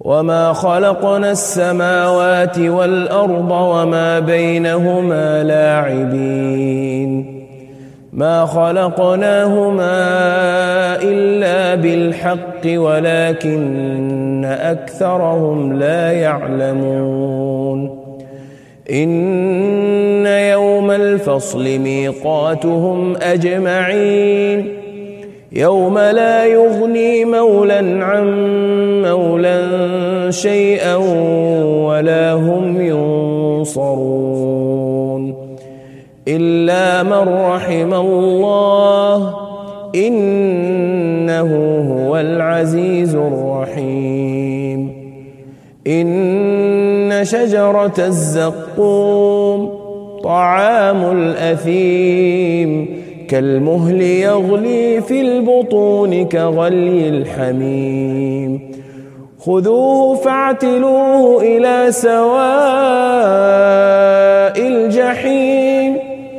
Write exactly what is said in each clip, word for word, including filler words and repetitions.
وما خلقنا السماوات والأرض وما بينهما لاعبين ما خلقناهما إلا بالحق ولكن أكثرهم لا يعلمون إن يوم الفصل ميقاتهم أجمعين يوم لا يغني مولى عن مولى شيئا ولا هم ينصرون إلا من رحم الله إنه هو العزيز الرحيم إن شجرة الزقوم طعام الأثيم كالمهل يغلي في البطون كغلي الحميم خذوه فاعتلوه إلى سواء الجحيم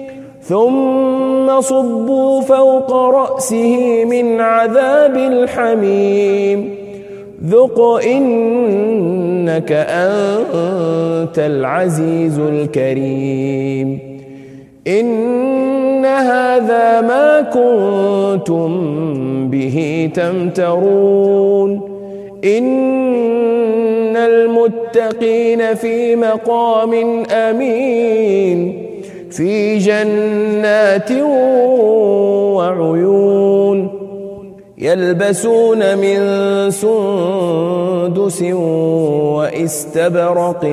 ثم صبوا فوق رأسه من عذاب الحميم ذق إنك أنت العزيز الكريم إن هذا ما كنتم به تمترون إن المتقين في مقام أمين في جنات وعيون يلبسون من سندس واستبرق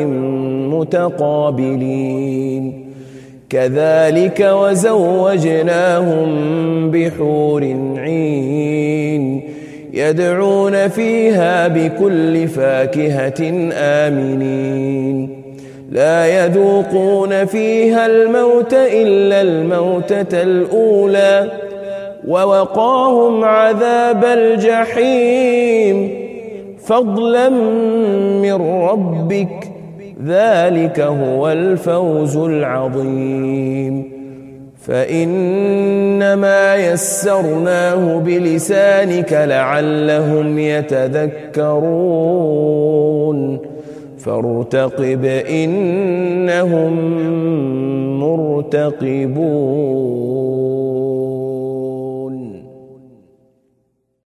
متقابلين كذلك وزوجناهم بحور عين يدعون فيها بكل فاكهة آمنين لا يذوقون فيها الموت إلا الموتة الأولى ووقاهم عذاب الجحيم فضلا من ربك ذلك هو الفوز العظيم فإنما يسرناه بلسانك لعلهم يتذكرون فارتقب إنهم مرتقبون.